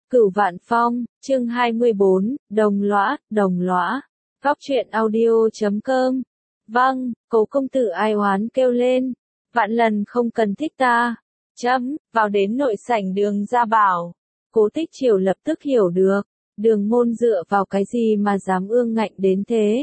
Cửu Vạn Phong, chương 24, đồng lõa. Góc truyện audio.com. Vâng, Cố công tử ai oán kêu lên. Vạn lần không cần thích ta. Vào đến nội sảnh Đường ra bảo. Cố Tích Triều lập tức hiểu được. Đường môn dựa vào cái gì mà dám ương ngạnh đến thế.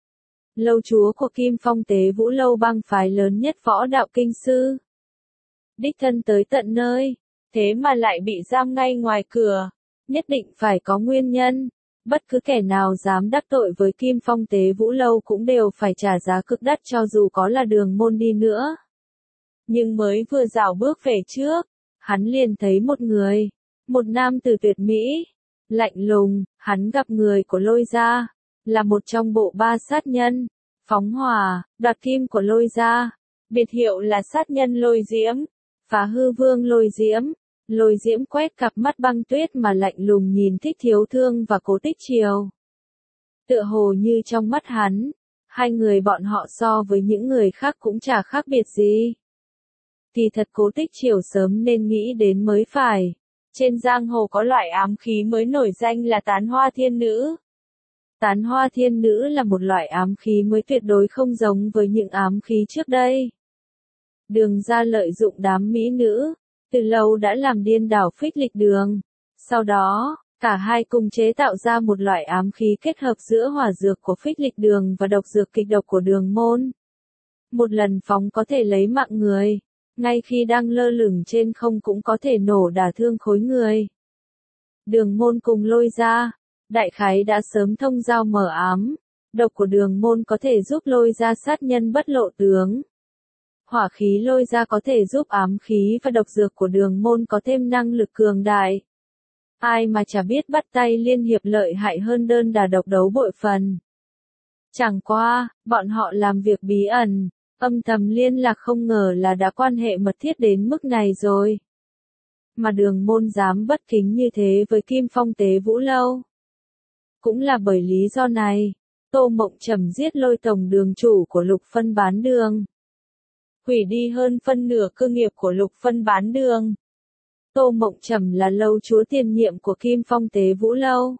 Lâu chúa của Kim Phong Tế Vũ Lâu bang phái lớn nhất võ đạo kinh sư. Đích thân tới tận nơi. Thế mà lại bị giam ngay ngoài cửa, nhất định phải có nguyên nhân. Bất cứ kẻ nào dám đắc tội với Kim Phong Tế Vũ Lâu cũng đều phải trả giá cực đắt cho dù có là Đường môn đi nữa. Nhưng mới vừa rảo bước về trước, hắn liền thấy một người, một nam tử tuyệt mỹ, lạnh lùng, hắn gặp người của Lôi gia, là một trong bộ ba sát nhân, phóng hỏa, đoạt kim của Lôi gia, biệt hiệu là sát nhân Lôi Diễm. Phá hư vương Lôi Diễm. Lôi Diễm quét cặp mắt băng tuyết mà lạnh lùng nhìn Thích Thiếu Thương và Cố Tích Triều. Tựa hồ như trong mắt hắn, hai người bọn họ so với những người khác cũng chả khác biệt gì. Kỳ thật Cố Tích Triều sớm nên nghĩ đến mới phải. Trên giang hồ có loại ám khí mới nổi danh là Tán Hoa Thiên Nữ. Tán Hoa Thiên Nữ là một loại ám khí mới tuyệt đối không giống với những ám khí trước đây. Đường ra lợi dụng đám mỹ nữ, từ lâu đã làm điên đảo Phích Lịch Đường. Sau đó, cả hai cùng chế tạo ra một loại ám khí kết hợp giữa hỏa dược của Phích Lịch Đường và độc dược kịch độc của Đường môn. Một lần phóng có thể lấy mạng người, ngay khi đang lơ lửng trên không cũng có thể nổ đả thương khối người. Đường môn cùng Lôi gia, đại khái đã sớm thông giao mở ám, độc của Đường môn có thể giúp Lôi gia sát nhân bất lộ tướng. Hỏa khí Lôi gia có thể giúp ám khí và độc dược của Đường môn có thêm năng lực cường đại. Ai mà chả biết bắt tay liên hiệp lợi hại hơn đơn đà độc đấu bội phần. Chẳng qua, bọn họ làm việc bí ẩn, âm thầm liên lạc không ngờ là đã quan hệ mật thiết đến mức này rồi. Mà Đường môn dám bất kính như thế với Kim Phong Tế Vũ Lâu. Cũng là bởi lý do này, Tô Mộng Trầm giết Lôi tổng đường chủ của Lục Phân Bán Đường. Hủy đi hơn phân nửa cơ nghiệp của Lục Phân Bán Đường. Tô Mộng Trầm là lâu chúa tiền nhiệm của Kim Phong Tế Vũ Lâu.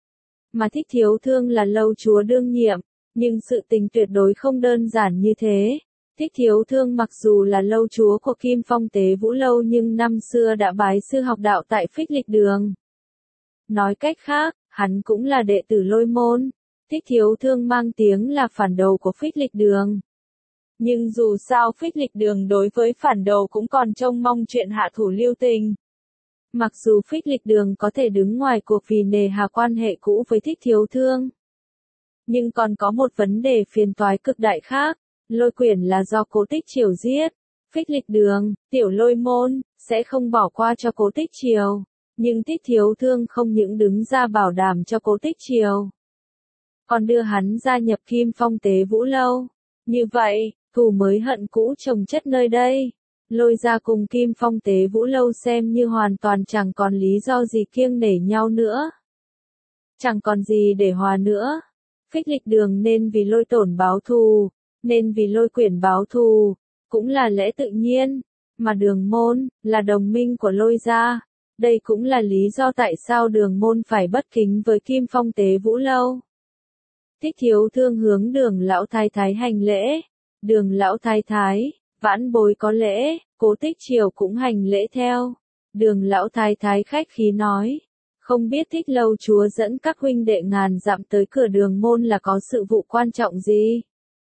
Mà Thích Thiếu Thương là lâu chúa đương nhiệm, nhưng sự tình tuyệt đối không đơn giản như thế. Thích Thiếu Thương mặc dù là lâu chúa của Kim Phong Tế Vũ Lâu nhưng năm xưa đã bái sư học đạo tại Phích Lịch Đường. Nói cách khác, hắn cũng là đệ tử Lôi môn. Thích Thiếu Thương mang tiếng là phản đầu của Phích Lịch Đường. Nhưng dù sao Phích Lịch Đường đối với phản đầu cũng còn trông mong chuyện hạ thủ lưu tình. Mặc dù Phích Lịch Đường có thể đứng ngoài cuộc vì nề hà quan hệ cũ với Thích Thiếu Thương. Nhưng còn có một vấn đề phiền toái cực đại khác, Lôi Quyển là do Cố Tích Triều giết. Phích Lịch Đường, tiểu Lôi môn, sẽ không bỏ qua cho Cố Tích Triều. Nhưng Thích Thiếu Thương không những đứng ra bảo đảm cho Cố Tích Triều, còn đưa hắn gia nhập Kim Phong Tế Vũ Lâu. Như vậy, thù mới hận cũ chồng chất nơi đây. Lôi gia cùng Kim Phong Tế Vũ Lâu xem như hoàn toàn chẳng còn lý do gì kiêng nể nhau nữa. Chẳng còn gì để hòa nữa. Phích Lịch Đường nên vì Lôi tổn báo thù, nên vì Lôi Quyển báo thù, cũng là lẽ tự nhiên. Mà Đường môn, là đồng minh của Lôi gia. Đây cũng là lý do tại sao Đường môn phải bất kính với Kim Phong Tế Vũ Lâu. Thích Thiếu Thương hướng Đường lão thái thái hành lễ. Đường lão thái thái, vãn bối có lễ, Cố Tích Triều cũng hành lễ theo. Đường lão thái thái khách khí nói, không biết Thích lâu chúa dẫn các huynh đệ ngàn dặm tới cửa Đường môn là có sự vụ quan trọng gì?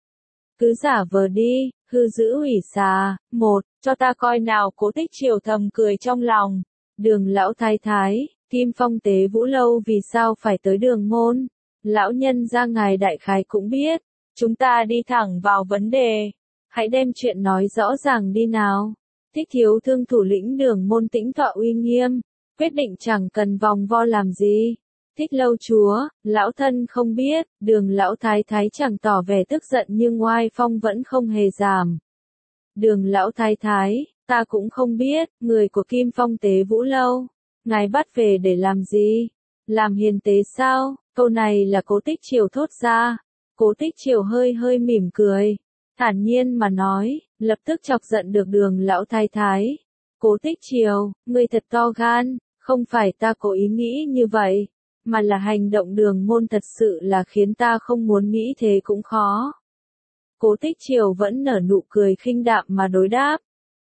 Cứ giả vờ đi, hư dữ ủy xà, cho ta coi nào. Cố Tích Triều thầm cười trong lòng. Đường lão thái thái, Kim Phong Tế Vũ Lâu vì sao phải tới Đường môn? Lão nhân gia ngài đại khái cũng biết. Chúng ta đi thẳng vào vấn đề. Hãy đem chuyện nói rõ ràng đi nào. Thích Thiếu Thương thủ lĩnh Đường môn Tĩnh Thọ uy nghiêm, quyết định chẳng cần vòng vo làm gì. Thích lâu chúa, lão thân không biết. Đường lão thái thái chẳng tỏ vẻ tức giận nhưng oai phong vẫn không hề giảm. Đường lão thái thái, ta cũng không biết. Người của Kim Phong Tế Vũ Lâu, ngài bắt về để làm gì? Làm hiền tế sao? Câu này là Cố Tích Triều thốt ra. Cố Tích Triều hơi mỉm cười, thản nhiên mà nói, lập tức chọc giận được Đường lão thái thái. Cố Tích Triều, ngươi thật to gan, Không phải ta cố ý nghĩ như vậy, mà là hành động Đường Môn thật sự là khiến ta không muốn nghĩ thế cũng khó. Cố Tích Triều vẫn nở nụ cười khinh đạm mà đối đáp.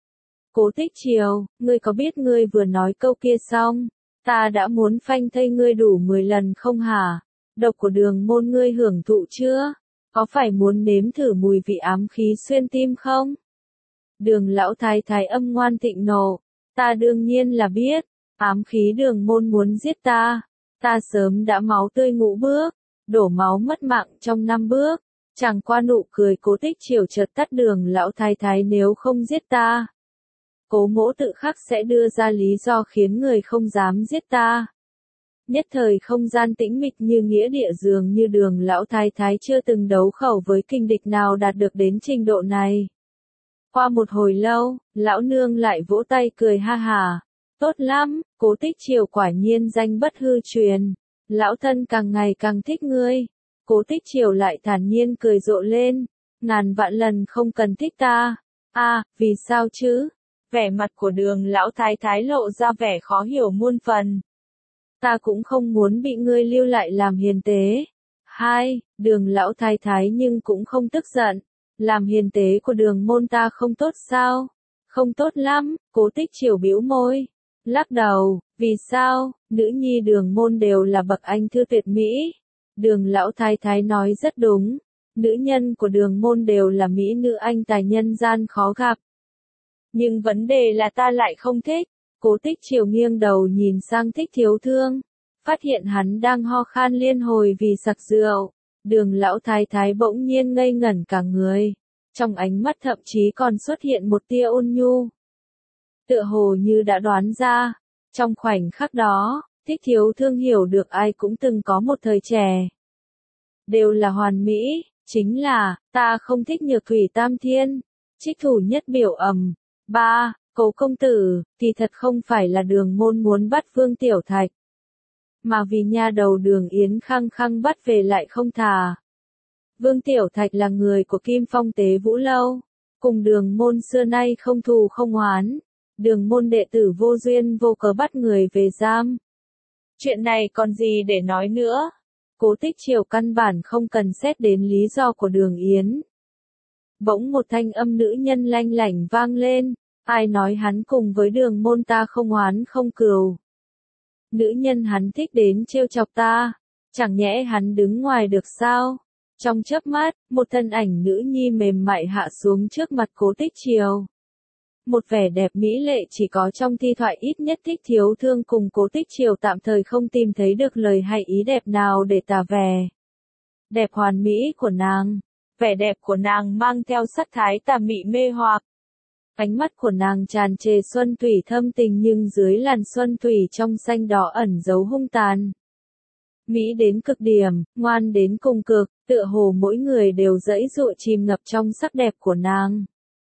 Cố Tích Triều, ngươi có biết ngươi vừa nói câu kia xong, ta đã muốn phanh thây ngươi đủ 10 lần không hả? Độc của Đường Môn ngươi hưởng thụ chưa? Có phải muốn nếm thử mùi vị ám khí xuyên tim không? Đường lão thái thái âm ngoan thịnh nộ, ta đương nhiên là biết, ám khí Đường Môn muốn giết ta sớm đã máu tươi ngũ bước, đổ máu mất mạng trong 5 bước. Chẳng qua nụ cười Cố Tích Triều chợt tắt. Đường lão thái thái nếu không giết ta, Cố Mỗ tự khắc sẽ đưa ra lý do khiến người không dám giết ta. Nhất thời không gian tĩnh mịch như nghĩa địa, dường như Đường lão thái thái chưa từng đấu khẩu với kình địch nào đạt được đến trình độ này. Qua một hồi lâu, lão nương lại vỗ tay cười ha hà. Tốt lắm, Cố Tích Triều quả nhiên danh bất hư truyền. Lão thân càng ngày càng thích ngươi. Cố Tích Triều lại thản nhiên cười rộ lên. Ngàn vạn lần không cần thích ta. Vì sao chứ? Vẻ mặt của Đường lão thái thái lộ ra vẻ khó hiểu muôn phần. Ta cũng không muốn bị ngươi lưu lại làm hiền tế. Đường lão thái thái nhưng cũng không tức giận. Làm hiền tế của Đường Môn ta không tốt sao? Không tốt lắm, Cố Tích Triều bĩu môi. Lắc đầu, vì sao? Nữ nhi Đường Môn đều là bậc anh thư tuyệt mỹ. Đường lão thái thái nói rất đúng. Nữ nhân của Đường Môn đều là mỹ nữ anh tài nhân gian khó gặp. Nhưng vấn đề là ta lại không thích. Cố Tích Triều nghiêng đầu nhìn sang Thích Thiếu Thương. Phát hiện hắn đang ho khan liên hồi vì sặc rượu. Đường lão thái thái bỗng nhiên ngây ngẩn cả người. Trong ánh mắt thậm chí còn xuất hiện một tia ôn nhu. Tựa hồ như đã đoán ra. Trong khoảnh khắc đó, Thích Thiếu Thương hiểu được ai cũng từng có một thời trẻ. Đều là hoàn mỹ, chính là, ta không thích Nhược Thủy Tam Thiên. Trích thủ nhất biểu ầm. Cố công tử, thì thật không phải là Đường Môn muốn bắt Vương Tiểu Thạch. Mà vì nha đầu Đường Yến khăng khăng bắt về lại không thà. Vương Tiểu Thạch là người của Kim Phong Tế Vũ Lâu. Cùng Đường Môn xưa nay không thù không oán. Đường Môn đệ tử vô duyên vô cớ bắt người về giam. Chuyện này còn gì để nói nữa. Cố Tích Triều căn bản không cần xét đến lý do của Đường Yến. Bỗng một thanh âm nữ nhân lanh lảnh vang lên. Ai nói hắn cùng với Đường Môn ta không oán không cừu. Nữ nhân hắn thích đến trêu chọc ta. Chẳng nhẽ hắn đứng ngoài được sao? Trong chớp mắt, một thân ảnh nữ nhi mềm mại hạ xuống trước mặt Cố Tích Triều. Một vẻ đẹp mỹ lệ chỉ có trong thi thoại, ít nhất Thích Thiếu Thương cùng Cố Tích Triều tạm thời không tìm thấy được lời hay ý đẹp nào để tả vẻ đẹp hoàn mỹ của nàng. Vẻ đẹp của nàng mang theo sắc thái tà mị mê hoặc. Ánh mắt của nàng tràn trề xuân thủy thâm tình, nhưng dưới làn xuân thủy trong xanh đỏ ẩn giấu hung tàn. Mỹ đến cực điểm, ngoan đến cùng cực, tựa hồ mỗi người đều dẫy dụa chìm ngập trong sắc đẹp của nàng.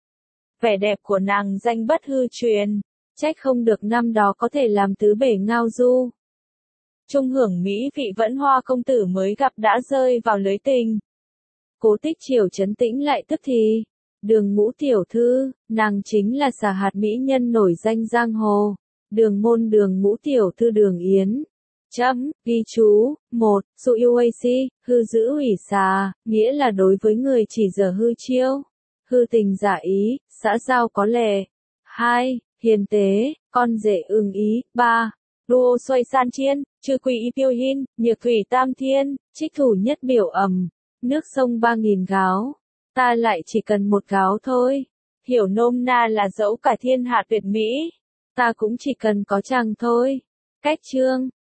Vẻ đẹp của nàng danh bất hư truyền, trách không được năm đó có thể làm tứ bể ngao du. Trung hưởng mỹ vị vẫn Hoa công tử mới gặp đã rơi vào lưới tình. Cố Tích Triều trấn tĩnh lại tức thì. Đường Ngũ tiểu thư, nàng chính là xà hạt mỹ nhân nổi danh giang hồ. Đường Môn Đường Ngũ tiểu thư Đường Yến. Ghi chú, 1, dụ UAC, hư giữ ủy xà, nghĩa là đối với người chỉ giờ hư chiêu. Hư tình giả ý, xã giao có lệ. 2, hiền tế, con rể ưng ý. 3, đua xoay san chiên, trừ quỷ tiêu hin, Nhược Thủy Tam Thiên, trích thủ nhất biểu ầm. Nước sông 3000 gáo. Ta lại chỉ cần một gáo thôi. Hiểu nôm na là dẫu cả thiên hạ tuyệt mỹ. Ta cũng chỉ cần có chàng thôi. Cách chương.